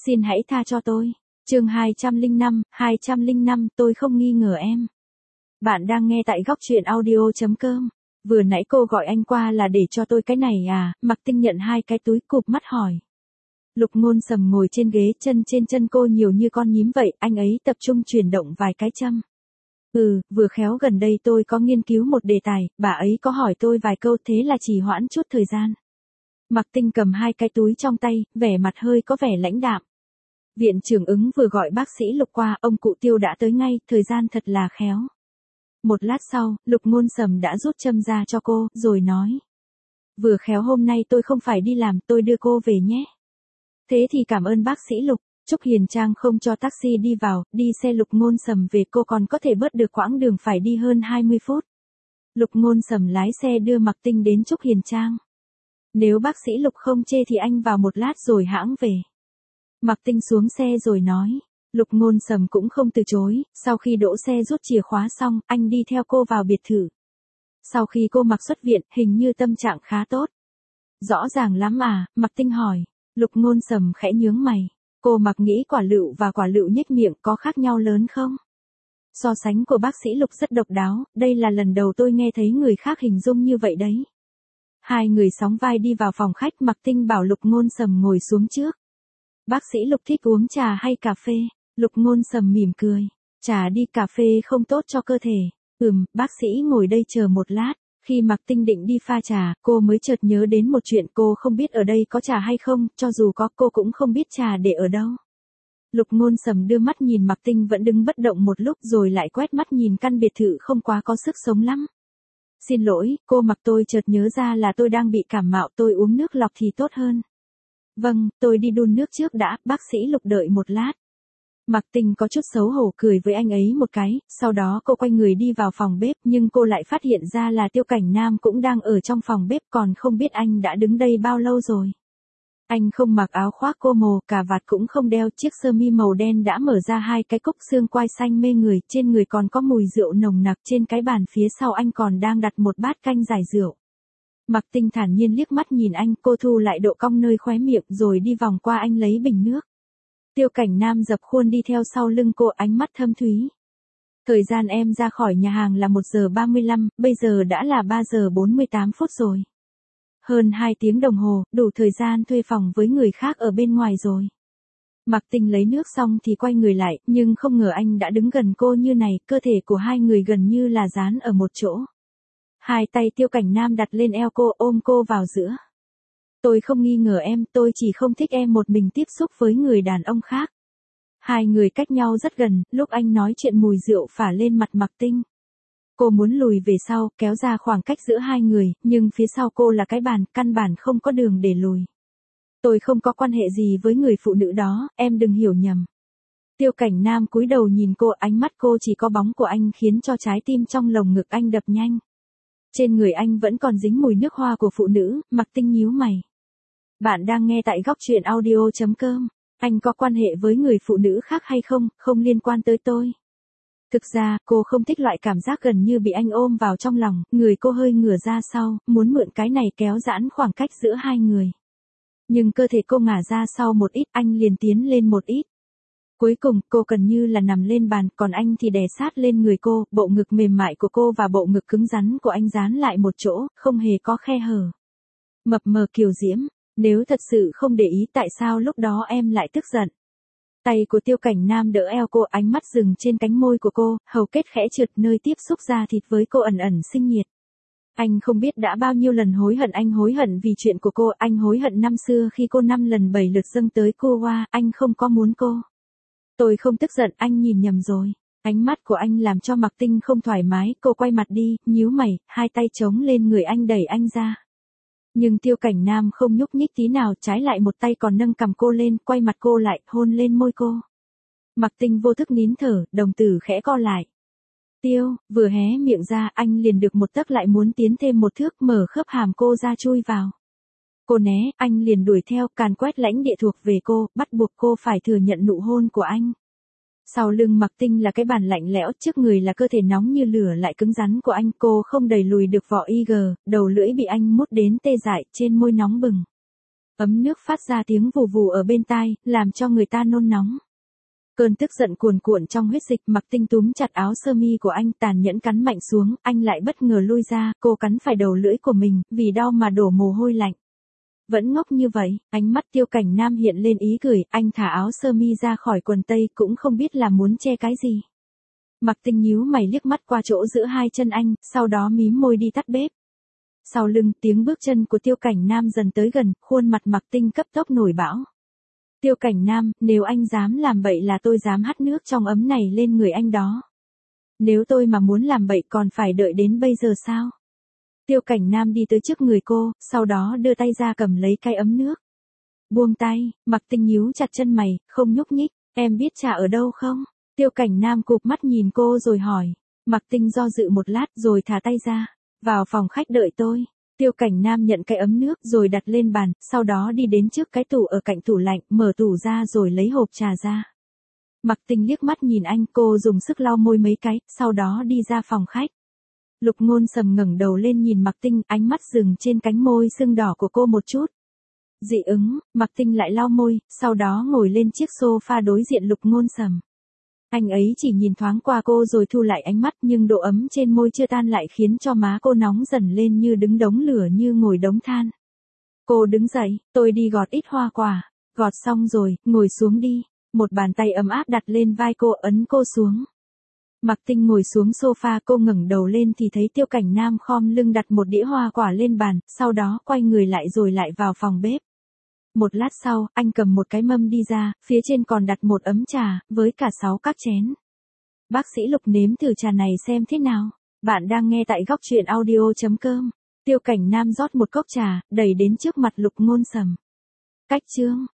Xin hãy tha cho tôi. Chương 205, tôi không nghi ngờ em. Bạn đang nghe tại góc truyện audio.com. Vừa nãy cô gọi anh qua là để cho tôi cái này à? Mạc Tinh nhận hai cái túi cụp mắt hỏi. Lục Ngôn Sầm ngồi trên ghế, chân trên chân cô nhiều như con nhím vậy, anh ấy tập trung chuyển động vài cái châm. Vừa khéo gần đây tôi có nghiên cứu một đề tài, bà ấy có hỏi tôi vài câu, thế là trì hoãn chút thời gian. Mạc Tinh cầm hai cái túi trong tay, vẻ mặt hơi có vẻ lãnh đạm. Viện trưởng Ứng vừa gọi bác sĩ Lục qua, ông cụ Tiêu đã tới ngay, thời gian thật là khéo. Một lát sau, Lục Ngôn Sầm đã rút châm ra cho cô, rồi nói. Vừa khéo hôm nay tôi không phải đi làm, tôi đưa cô về nhé. Thế thì cảm ơn bác sĩ Lục. Trúc Hiền Trang không cho taxi đi vào, đi xe Lục Ngôn Sầm về, cô còn có thể bớt được quãng đường phải đi hơn 20 phút. Lục Ngôn Sầm lái xe đưa Mạc Tinh đến Trúc Hiền Trang. Nếu bác sĩ Lục không chê thì anh vào một lát rồi hãng về. Mạc Tinh xuống xe rồi nói. Lục Ngôn Sầm cũng không từ chối, sau khi đỗ xe rút chìa khóa xong, anh đi theo cô vào biệt thự. Sau khi cô Mạc xuất viện, hình như tâm trạng khá tốt. Rõ ràng lắm à? Mạc Tinh hỏi. Lục Ngôn Sầm khẽ nhướng mày. Cô Mạc nghĩ quả lựu và quả lựu nhếch miệng có khác nhau lớn không? So sánh của bác sĩ Lục rất độc đáo, đây là lần đầu tôi nghe thấy người khác hình dung như vậy đấy. Hai người sóng vai đi vào phòng khách, Mạc Tinh bảo Lục Ngôn Sầm ngồi xuống trước. Bác sĩ Lục thích uống trà hay cà phê? Lục Ngôn Sầm mỉm cười. Trà đi, cà phê không tốt cho cơ thể. Bác sĩ ngồi đây chờ một lát. Khi Mạc Tinh định đi pha trà, cô mới chợt nhớ đến một chuyện, cô không biết ở đây có trà hay không, cho dù có cô cũng không biết trà để ở đâu. Lục Ngôn Sầm đưa mắt nhìn Mạc Tinh vẫn đứng bất động một lúc rồi lại quét mắt nhìn căn biệt thự không quá có sức sống lắm. Xin lỗi, cô Mạc, tôi chợt nhớ ra là tôi đang bị cảm mạo, tôi uống nước lọc thì tốt hơn. Vâng, tôi đi đun nước trước đã, bác sĩ Lục đợi một lát. Mạc Tinh có chút xấu hổ cười với anh ấy một cái, sau đó cô quay người đi vào phòng bếp, nhưng cô lại phát hiện ra là Tiêu Cảnh Nam cũng đang ở trong phòng bếp, còn không biết anh đã đứng đây bao lâu rồi. Anh không mặc áo khoác cô mồ, cà vạt cũng không đeo, chiếc sơ mi màu đen đã mở ra hai cái cúc xương quai xanh mê người, trên người còn có mùi rượu nồng nặc, trên cái bàn phía sau anh còn đang đặt một bát canh giải rượu. Mạc Tinh thản nhiên liếc mắt nhìn anh, cô thu lại độ cong nơi khóe miệng rồi đi vòng qua anh lấy bình nước. Tiêu Cảnh Nam dập khuôn đi theo sau lưng cô, ánh mắt thâm thúy. Thời gian em ra khỏi nhà hàng là 1 giờ 35, bây giờ đã là 3 giờ 48 phút rồi. Hơn 2 tiếng đồng hồ, đủ thời gian thuê phòng với người khác ở bên ngoài rồi. Mạc Tinh lấy nước xong thì quay người lại, nhưng không ngờ anh đã đứng gần cô như này, cơ thể của hai người gần như là dán ở một chỗ. Hai tay Tiêu Cảnh Nam đặt lên eo cô, ôm cô vào giữa. Tôi không nghi ngờ em, tôi chỉ không thích em một mình tiếp xúc với người đàn ông khác. Hai người cách nhau rất gần, lúc anh nói chuyện mùi rượu phả lên mặt Mạc Tinh. Cô muốn lùi về sau, kéo ra khoảng cách giữa hai người, nhưng phía sau cô là cái bàn, căn bản không có đường để lùi. Tôi không có quan hệ gì với người phụ nữ đó, em đừng hiểu nhầm. Tiêu Cảnh Nam cúi đầu nhìn cô, ánh mắt cô chỉ có bóng của anh khiến cho trái tim trong lồng ngực anh đập nhanh. Trên người anh vẫn còn dính mùi nước hoa của phụ nữ, Mạc Tinh nhíu mày. Bạn đang nghe tại góc truyện audio.com. Anh có quan hệ với người phụ nữ khác hay không, không liên quan tới tôi. Thực ra, cô không thích loại cảm giác gần như bị anh ôm vào trong lòng, người cô hơi ngửa ra sau, muốn mượn cái này kéo giãn khoảng cách giữa hai người. Nhưng cơ thể cô ngả ra sau một ít, anh liền tiến lên một ít. Cuối cùng, cô gần như là nằm lên bàn, còn anh thì đè sát lên người cô, bộ ngực mềm mại của cô và bộ ngực cứng rắn của anh dán lại một chỗ, không hề có khe hở. Mập mờ kiều diễm, nếu thật sự không để ý tại sao lúc đó em lại tức giận. Tay của Tiêu Cảnh Nam đỡ eo cô, ánh mắt dừng trên cánh môi của cô, hầu kết khẽ trượt nơi tiếp xúc da thịt với cô ẩn ẩn sinh nhiệt. Anh không biết đã bao nhiêu lần hối hận, anh hối hận vì chuyện của cô, anh hối hận năm xưa khi cô 5 lần 7 lượt dâng tới cô hoa, anh không có muốn cô. Tôi không tức giận, anh nhìn nhầm rồi. Ánh mắt của anh làm cho Mạc Tinh không thoải mái, cô quay mặt đi, nhíu mày, hai tay chống lên người anh đẩy anh ra. Nhưng Tiêu Cảnh Nam không nhúc nhích tí nào, trái lại một tay còn nâng cằm cô lên, quay mặt cô lại, hôn lên môi cô. Mạc Tinh vô thức nín thở, đồng tử khẽ co lại. Tiêu, vừa hé miệng ra, anh liền được một tấc lại muốn tiến thêm một thước, mở khớp hàm cô ra chui vào. Cô né, anh liền đuổi theo, càn quét lãnh địa thuộc về cô, bắt buộc cô phải thừa nhận nụ hôn của anh. Sau lưng Mạc Tinh là cái bàn lạnh lẽo, trước người là cơ thể nóng như lửa lại cứng rắn của anh, cô không đẩy lùi được vỏ IG, đầu lưỡi bị anh mút đến tê dại, trên môi nóng bừng. Ấm nước phát ra tiếng vù vù ở bên tai, làm cho người ta nôn nóng. Cơn tức giận cuồn cuộn trong huyết dịch, Mạc Tinh túm chặt áo sơ mi của anh, tàn nhẫn cắn mạnh xuống, anh lại bất ngờ lui ra, cô cắn phải đầu lưỡi của mình, vì đau mà đổ mồ hôi lạnh. Vẫn ngốc như vậy, ánh mắt Tiêu Cảnh Nam hiện lên ý cười, anh thả áo sơ mi ra khỏi quần tây, cũng không biết là muốn che cái gì. Mạc Tinh nhíu mày liếc mắt qua chỗ giữa hai chân anh, sau đó mím môi đi tắt bếp. Sau lưng, tiếng bước chân của Tiêu Cảnh Nam dần tới gần, khuôn mặt Mạc Tinh cấp tốc nổi bão. Tiêu Cảnh Nam, nếu anh dám làm bậy là tôi dám hắt nước trong ấm này lên người anh đó. Nếu tôi mà muốn làm bậy còn phải đợi đến bây giờ sao? Tiêu Cảnh Nam đi tới trước người cô, sau đó đưa tay ra cầm lấy cái ấm nước. Buông tay, Mạc Tinh nhíu chặt chân mày, không nhúc nhích, em biết trà ở đâu không? Tiêu Cảnh Nam cụp mắt nhìn cô rồi hỏi. Mạc Tinh do dự một lát rồi thả tay ra. Vào phòng khách đợi tôi. Tiêu Cảnh Nam nhận cái ấm nước rồi đặt lên bàn, sau đó đi đến trước cái tủ ở cạnh tủ lạnh, mở tủ ra rồi lấy hộp trà ra. Mạc Tinh liếc mắt nhìn anh, cô dùng sức lau môi mấy cái, sau đó đi ra phòng khách. Lục Ngôn Sầm ngẩng đầu lên nhìn Mạc Tinh, ánh mắt dừng trên cánh môi sưng đỏ của cô một chút. Dị ứng, Mạc Tinh lại lau môi, sau đó ngồi lên chiếc sofa đối diện Lục Ngôn Sầm. Anh ấy chỉ nhìn thoáng qua cô rồi thu lại ánh mắt, nhưng độ ấm trên môi chưa tan lại khiến cho má cô nóng dần lên như đứng đống lửa, như ngồi đống than. Cô đứng dậy, tôi đi gọt ít hoa quả. Gọt xong rồi, ngồi xuống đi. Một bàn tay ấm áp đặt lên vai cô, ấn cô xuống. Mạc Tinh ngồi xuống sofa, cô ngẩng đầu lên thì thấy Tiêu Cảnh Nam khom lưng đặt một đĩa hoa quả lên bàn, sau đó quay người lại rồi lại vào phòng bếp. Một lát sau, anh cầm một cái mâm đi ra, phía trên còn đặt một ấm trà, với cả 6 các chén. Bác sĩ Lục nếm thử trà này xem thế nào. Bạn đang nghe tại góc truyện audio.com. Tiêu Cảnh Nam rót một cốc trà, đẩy đến trước mặt Lục Ngôn Sầm. Cách chương.